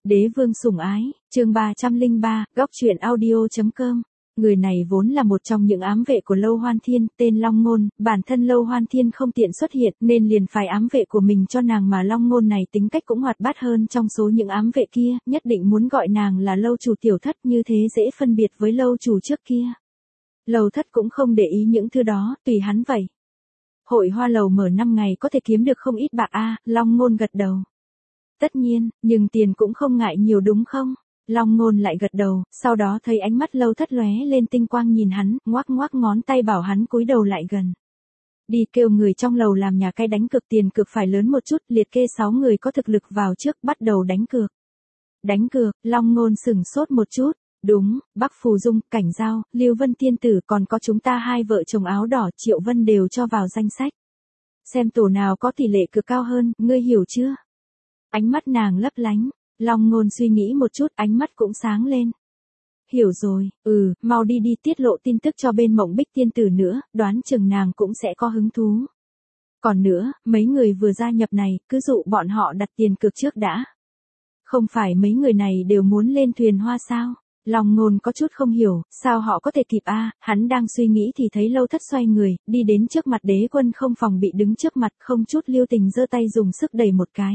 Đế vương sủng ái, chương 303, góc truyện audio.com. Người này vốn là một trong những ám vệ của Lâu Hoan Thiên, tên Long Ngôn, bản thân Lâu Hoan Thiên không tiện xuất hiện nên liền phải ám vệ của mình cho nàng, mà Long Ngôn này tính cách cũng hoạt bát hơn trong số những ám vệ kia, nhất định muốn gọi nàng là Lâu chủ tiểu thất, như thế dễ phân biệt với Lâu chủ trước kia. Lâu thất cũng không để ý những thứ đó, tùy hắn vậy. Hội Hoa Lầu mở 5 ngày có thể kiếm được không ít bạc a, Long Ngôn gật đầu. Tất nhiên, nhưng tiền cũng không ngại nhiều đúng không? Long Ngôn lại gật đầu, sau đó thấy ánh mắt Lâu thất lóe lên tinh quang nhìn hắn, ngoắc ngoắc ngón tay bảo hắn cúi đầu lại gần. Đi kêu người trong lầu làm nhà cái đánh cược, tiền cược phải lớn một chút, liệt kê 6 người có thực lực vào trước, bắt đầu đánh cược. Đánh cược, Long Ngôn sửng sốt một chút. Đúng, Bắc Phù Dung, Cảnh Giao, Lưu Vân Tiên Tử, còn có chúng ta hai vợ chồng áo đỏ Triệu Vân đều cho vào danh sách. Xem tổ nào có tỷ lệ cược cao hơn, ngươi hiểu chưa? Ánh mắt nàng lấp lánh, Long Ngôn suy nghĩ một chút, ánh mắt cũng sáng lên. Hiểu rồi, mau đi tiết lộ tin tức cho bên Mộng Bích Tiên Tử nữa, đoán chừng nàng cũng sẽ có hứng thú. Còn nữa, mấy người vừa gia nhập này, cứ dụ bọn họ đặt tiền cược trước đã. Không phải mấy người này đều muốn lên thuyền hoa sao? Long Ngôn có chút không hiểu, sao họ có thể kịp a? Hắn đang suy nghĩ thì thấy Lâu thất xoay người, đi đến trước mặt Đế Quân không phòng bị đứng trước mặt, không chút lưu tình giơ tay dùng sức đẩy một cái.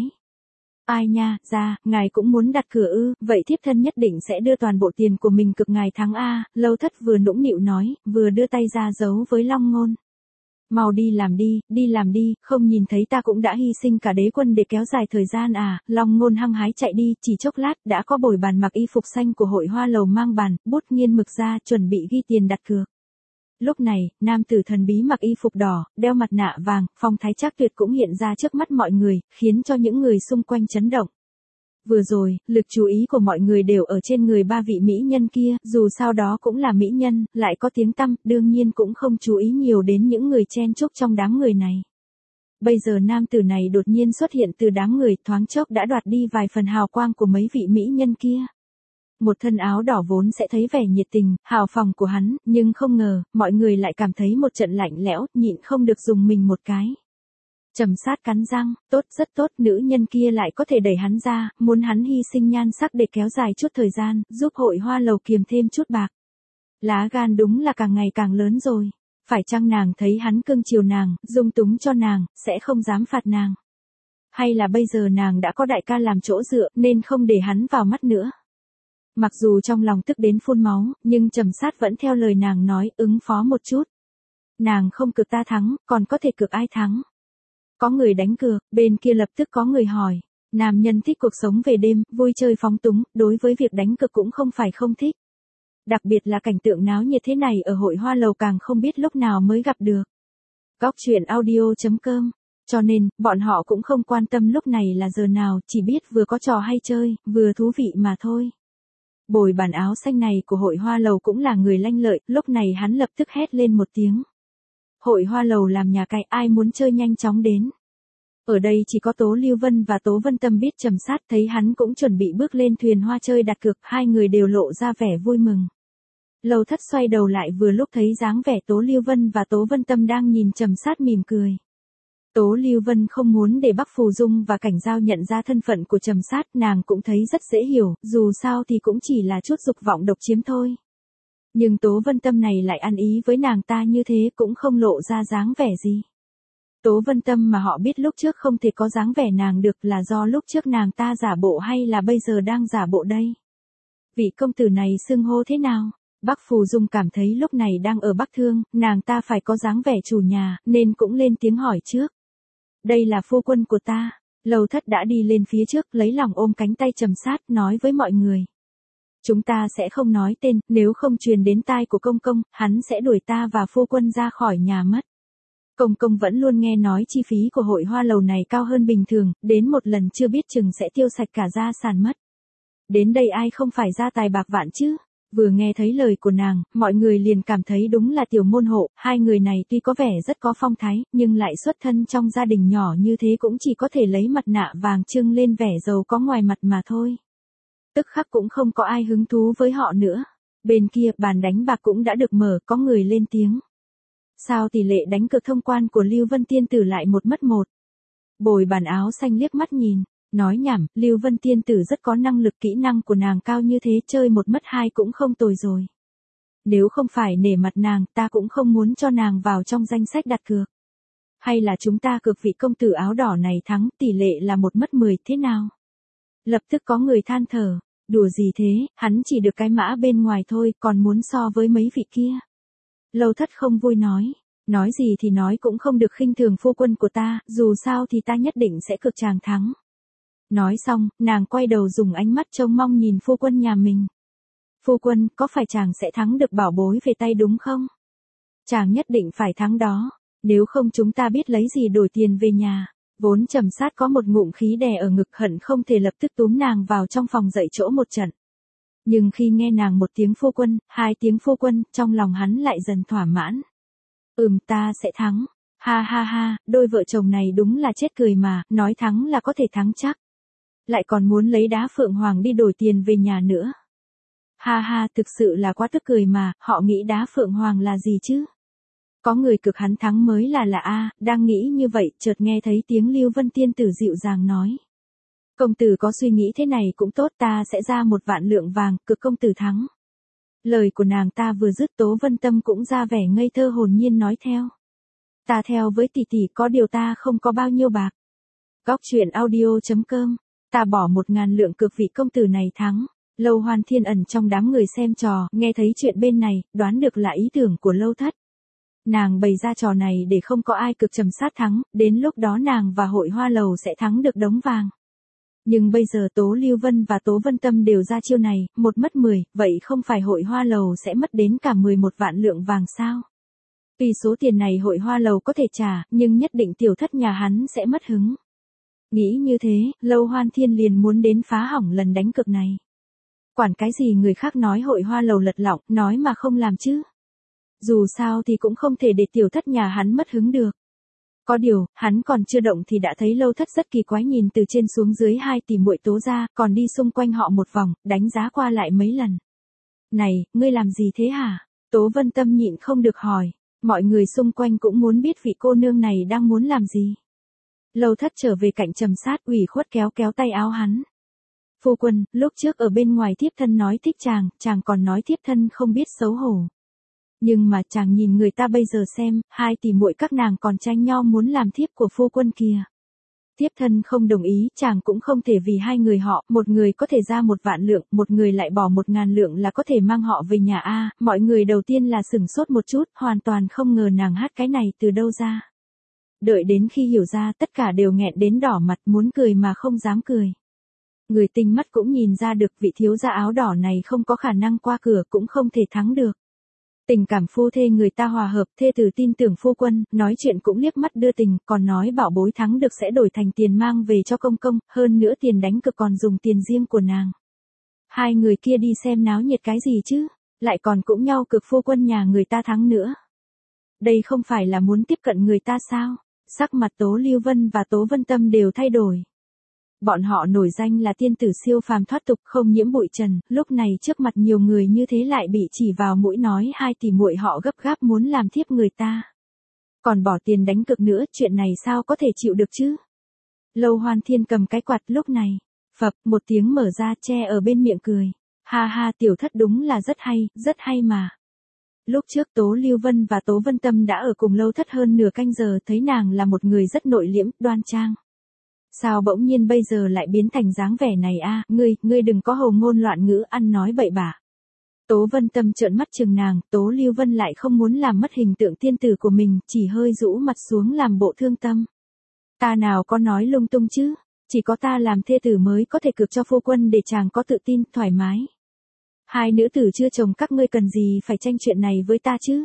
Ai nha, ra, ngài cũng muốn đặt cửa ư, vậy thiếp thân nhất định sẽ đưa toàn bộ tiền của mình cực ngài thắng a. Lâu thất vừa nũng nịu nói, vừa đưa tay ra giấu với Long Ngôn. Mau đi làm đi, không nhìn thấy ta cũng đã hy sinh cả Đế Quân để kéo dài thời gian à? Long Ngôn hăng hái chạy đi, chỉ chốc lát đã có bồi bàn mặc y phục xanh của Hội Hoa Lầu mang bàn, bút nghiên mực ra, chuẩn bị ghi tiền đặt cược. Lúc này, nam tử thần bí mặc y phục đỏ, đeo mặt nạ vàng, phong thái trác tuyệt cũng hiện ra trước mắt mọi người, khiến cho những người xung quanh chấn động. Vừa rồi, lực chú ý của mọi người đều ở trên người ba vị mỹ nhân kia, dù sao đó cũng là mỹ nhân, lại có tiếng tăm, đương nhiên cũng không chú ý nhiều đến những người chen chúc trong đám người này. Bây giờ nam tử này đột nhiên xuất hiện từ đám người, thoáng chốc đã đoạt đi vài phần hào quang của mấy vị mỹ nhân kia. Một thân áo đỏ vốn sẽ thấy vẻ nhiệt tình, hào phóng của hắn, nhưng không ngờ, mọi người lại cảm thấy một trận lạnh lẽo, nhịn không được dùng mình một cái. Trầm Sát cắn răng, tốt, rất tốt, nữ nhân kia lại có thể đẩy hắn ra, muốn hắn hy sinh nhan sắc để kéo dài chút thời gian, giúp Hội Hoa Lầu kiềm thêm chút bạc. Lá gan đúng là càng ngày càng lớn rồi. Phải chăng nàng thấy hắn cưng chiều nàng, dung túng cho nàng, sẽ không dám phạt nàng? Hay là bây giờ nàng đã có đại ca làm chỗ dựa, nên không để hắn vào mắt nữa? Mặc dù trong lòng tức đến phun máu, nhưng Trầm Sát vẫn theo lời nàng nói, ứng phó một chút. Nàng không cược ta thắng, còn có thể cược ai thắng? Có người đánh cược, bên kia lập tức có người hỏi. Nam nhân thích cuộc sống về đêm, vui chơi phóng túng, đối với việc đánh cược cũng không phải không thích. Đặc biệt là cảnh tượng náo nhiệt thế này ở Hội Hoa Lầu càng không biết lúc nào mới gặp được. Góc truyện audio.com. Cho nên, bọn họ cũng không quan tâm lúc này là giờ nào, chỉ biết vừa có trò hay chơi, vừa thú vị mà thôi. Bồi bàn áo xanh này của Hội Hoa Lầu cũng là người lanh lợi, lúc này hắn lập tức hét lên một tiếng. Hội Hoa Lầu làm nhà cái, ai muốn chơi nhanh chóng đến. Ở đây chỉ có Tố Lưu Vân và Tố Vân Tâm biết Trầm Sát, thấy hắn cũng chuẩn bị bước lên thuyền hoa chơi đặt cược, hai người đều lộ ra vẻ vui mừng. Lâu thất xoay đầu lại vừa lúc thấy dáng vẻ Tố Lưu Vân và Tố Vân Tâm đang nhìn Trầm Sát mỉm cười. Tố Lưu Vân không muốn để Bắc Phù Dung và Cảnh Giao nhận ra thân phận của Trầm Sát, nàng cũng thấy rất dễ hiểu, dù sao thì cũng chỉ là chút dục vọng độc chiếm thôi. Nhưng Tố Vân Tâm này lại ăn ý với nàng ta như thế cũng không lộ ra dáng vẻ gì. Tố Vân Tâm mà họ biết lúc trước không thể có dáng vẻ nàng được là do lúc trước nàng ta giả bộ hay là bây giờ đang giả bộ đây? Vị công tử này xưng hô thế nào? Bắc Phù Dung cảm thấy lúc này đang ở Bắc Thương, nàng ta phải có dáng vẻ chủ nhà, nên cũng lên tiếng hỏi trước. Đây là phu quân của ta. Lâu thất đã đi lên phía trước, lấy lòng ôm cánh tay Trầm Sát, nói với mọi người. Chúng ta sẽ không nói tên, nếu không truyền đến tai của công công, hắn sẽ đuổi ta và phu quân ra khỏi nhà mất. Công công vẫn luôn nghe nói chi phí của Hội Hoa Lầu này cao hơn bình thường, đến một lần chưa biết chừng sẽ tiêu sạch cả gia sản mất. Đến đây ai không phải ra tài bạc vạn chứ? Vừa nghe thấy lời của nàng, mọi người liền cảm thấy đúng là tiểu môn hộ, hai người này tuy có vẻ rất có phong thái, nhưng lại xuất thân trong gia đình nhỏ như thế cũng chỉ có thể lấy mặt nạ vàng trưng lên vẻ giàu có ngoài mặt mà thôi. Tức khắc cũng không có ai hứng thú với họ nữa. Bên kia, bàn đánh bạc cũng đã được mở, có người lên tiếng. Sao tỷ lệ đánh cược thông quan của Lưu Vân Tiên Tử lại một mất một? Bồi bàn áo xanh liếc mắt nhìn. Nói nhảm, Lưu Vân tiên tử rất có năng lực, kỹ năng của nàng cao như thế, chơi một mất hai cũng không tồi rồi. Nếu không phải nể mặt nàng, ta cũng không muốn cho nàng vào trong danh sách đặt cược. Hay là chúng ta cược vị công tử áo đỏ này thắng, tỷ lệ là 1/10 thế nào? Lập tức có người than thở, đùa gì thế, hắn chỉ được cái mã bên ngoài thôi, còn muốn so với mấy vị kia. Lâu Thất không vui nói gì thì nói cũng không được khinh thường phu quân của ta, dù sao thì ta nhất định sẽ cược chàng thắng. Nói xong, nàng quay đầu dùng ánh mắt trông mong nhìn phu quân nhà mình. Phu quân, có phải chàng sẽ thắng được bảo bối về tay đúng không? Chàng nhất định phải thắng đó, nếu không chúng ta biết lấy gì đổi tiền về nhà. Vốn Trầm Sát có một ngụm khí đè ở ngực, hận không thể lập tức túm nàng vào trong phòng dạy chỗ một trận. Nhưng khi nghe nàng một tiếng phu quân, hai tiếng phu quân, trong lòng hắn lại dần thỏa mãn. Ta sẽ thắng. Ha ha ha, đôi vợ chồng này đúng là chết cười mà, nói thắng là có thể thắng chắc. Lại còn muốn lấy đá Phượng Hoàng đi đổi tiền về nhà nữa. Ha ha, thực sự là quá tức cười mà, họ nghĩ đá Phượng Hoàng là gì chứ? Có người cực hắn thắng mới là lạ a. Đang nghĩ như vậy, chợt nghe thấy tiếng Lưu Vân tiên tử dịu dàng nói. Công tử có suy nghĩ thế này cũng tốt, ta sẽ ra 1 vạn lượng vàng, cực công tử thắng. Lời của nàng ta vừa dứt, Tố Vân Tâm cũng ra vẻ ngây thơ hồn nhiên nói theo. Ta theo với tỷ tỷ, có điều ta không có bao nhiêu bạc. Góc truyện audio.com, ta bỏ 1.000 lượng cược vị công tử này thắng. Lâu Hoan Thiên ẩn trong đám người xem trò, nghe thấy chuyện bên này, đoán được là ý tưởng của Lâu Thất. Nàng bày ra trò này để không có ai cực Trầm Sát thắng, đến lúc đó nàng và Hội Hoa Lầu sẽ thắng được đống vàng. Nhưng bây giờ Tố Lưu Vân và Tố Vân Tâm đều ra chiêu này, 1/10, vậy không phải Hội Hoa Lầu sẽ mất đến cả 11 vạn lượng vàng sao? Vì số tiền này Hội Hoa Lầu có thể trả, nhưng nhất định tiểu thất nhà hắn sẽ mất hứng. Nghĩ như thế, Lâu Hoan Thiên liền muốn đến phá hỏng lần đánh cược này. Quản cái gì người khác nói Hội Hoa Lầu lật lọng, nói mà không làm chứ. Dù sao thì cũng không thể để tiểu thất nhà hắn mất hứng được. Có điều, hắn còn chưa động thì đã thấy Lâu Thất rất kỳ quái nhìn từ trên xuống dưới hai tỷ muội Tố ra, còn đi xung quanh họ một vòng, đánh giá qua lại mấy lần. Này, ngươi làm gì thế hả? Tố Vân Tâm nhịn không được hỏi. Mọi người xung quanh cũng muốn biết vị cô nương này đang muốn làm gì. Lâu Thất trở về cạnh Trầm Sát, ủy khuất kéo kéo tay áo hắn. Phu quân, lúc trước ở bên ngoài thiếp thân nói thích chàng còn nói thiếp thân không biết xấu hổ. Nhưng mà chàng nhìn người ta bây giờ xem, hai tỷ muội các nàng còn tranh nhau muốn làm thiếp của phu quân kìa. Thiếp thân không đồng ý, chàng cũng không thể vì hai người họ, một người có thể ra 1 vạn lượng, một người lại bỏ 1.000 lượng là có thể mang họ về nhà a. Mọi người đầu tiên là sửng sốt một chút, hoàn toàn không ngờ nàng hát cái này từ đâu ra. Đợi đến khi hiểu ra, tất cả đều nghẹn đến đỏ mặt, muốn cười mà không dám cười. Người tinh mắt cũng nhìn ra được vị thiếu gia áo đỏ này không có khả năng qua cửa, cũng không thể thắng được. Tình cảm phu thê người ta hòa hợp, thê tử tin tưởng phu quân, nói chuyện cũng liếc mắt đưa tình, còn nói bảo bối thắng được sẽ đổi thành tiền mang về cho công công, hơn nữa tiền đánh cược còn dùng tiền riêng của nàng. Hai người kia đi xem náo nhiệt cái gì chứ, lại còn cũng nhau cực phu quân nhà người ta thắng nữa. Đây không phải là muốn tiếp cận người ta sao? Sắc mặt Tố Lưu Vân và Tố Vân Tâm đều thay đổi. Bọn họ nổi danh là tiên tử siêu phàm thoát tục, không nhiễm bụi trần, lúc này trước mặt nhiều người như thế lại bị chỉ vào mũi nói hai tỷ muội họ gấp gáp muốn làm thiếp người ta. Còn bỏ tiền đánh cược nữa, chuyện này sao có thể chịu được chứ? Lâu Hoan Thiên cầm cái quạt lúc này, phập, một tiếng mở ra che ở bên miệng cười. Ha ha, tiểu thất đúng là rất hay mà. Lúc trước Tố Lưu Vân và Tố Vân Tâm đã ở cùng Lâu Thất hơn nửa canh giờ, thấy nàng là một người rất nội liễm, đoan trang. Sao bỗng nhiên bây giờ lại biến thành dáng vẻ này a? Ngươi đừng có hồ ngôn loạn ngữ, ăn nói bậy bạ. Tố Vân Tâm trợn mắt chừng nàng, Tố Lưu Vân lại không muốn làm mất hình tượng tiên tử của mình, chỉ hơi rũ mặt xuống làm bộ thương tâm. Ta nào có nói lung tung chứ, chỉ có ta làm thê tử mới có thể cược cho phu quân để chàng có tự tin, thoải mái. Hai nữ tử chưa chồng các ngươi cần gì phải tranh chuyện này với ta chứ?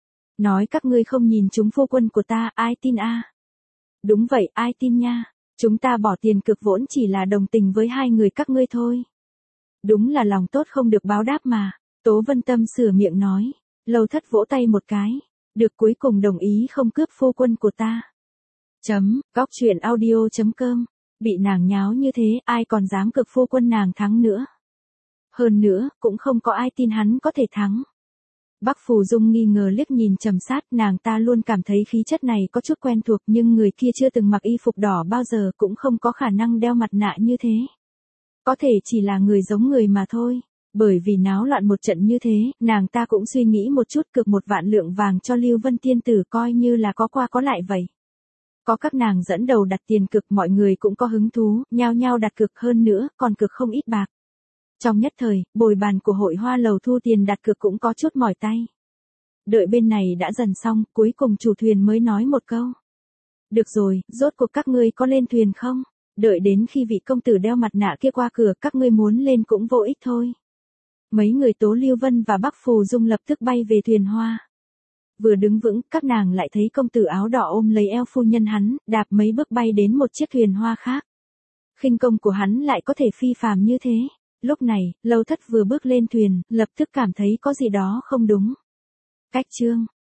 Nói các ngươi không nhìn chúng phu quân của ta, ai tin a? Đúng vậy, ai tin nha? Chúng ta bỏ tiền cược vốn chỉ là đồng tình với hai người các ngươi thôi. Đúng là lòng tốt không được báo đáp mà. Tố Vân Tâm sửa miệng nói. Lâu Thất vỗ tay một cái. Được, cuối cùng đồng ý không cướp phu quân của ta. Góc truyện audio.com. Bị nàng nháo như thế, ai còn dám cược phu quân nàng thắng nữa. Hơn nữa, cũng không có ai tin hắn có thể thắng. Bắc Phù Dung nghi ngờ liếc nhìn Trầm Sát, nàng ta luôn cảm thấy khí chất này có chút quen thuộc, nhưng người kia chưa từng mặc y phục đỏ bao giờ, cũng không có khả năng đeo mặt nạ như thế. Có thể chỉ là người giống người mà thôi. Bởi vì náo loạn một trận như thế, nàng ta cũng suy nghĩ một chút, cược 1 vạn lượng vàng cho Lưu Vân tiên tử coi như là có qua có lại vậy. Có các nàng dẫn đầu đặt tiền cược, mọi người cũng có hứng thú, nhao nhao đặt cược, hơn nữa, còn cược không ít bạc. Trong nhất thời, bồi bàn của hội hoa lầu thu tiền đặt cược cũng có chút mỏi tay. Đợi bên này đã dần xong, cuối cùng chủ thuyền mới nói một câu. Được rồi, rốt cuộc các ngươi có lên thuyền không? Đợi đến khi vị công tử đeo mặt nạ kia qua cửa, các ngươi muốn lên cũng vô ích thôi. Mấy người Tố Lưu Vân và Bắc Phù Dung lập tức bay về thuyền hoa. Vừa đứng vững, các nàng lại thấy công tử áo đỏ ôm lấy eo phu nhân hắn, đạp mấy bước bay đến một chiếc thuyền hoa khác. Khinh công của hắn lại có thể phi phàm như thế. Lúc này, Lâu Thất vừa bước lên thuyền, lập tức cảm thấy có gì đó không đúng. Cách chương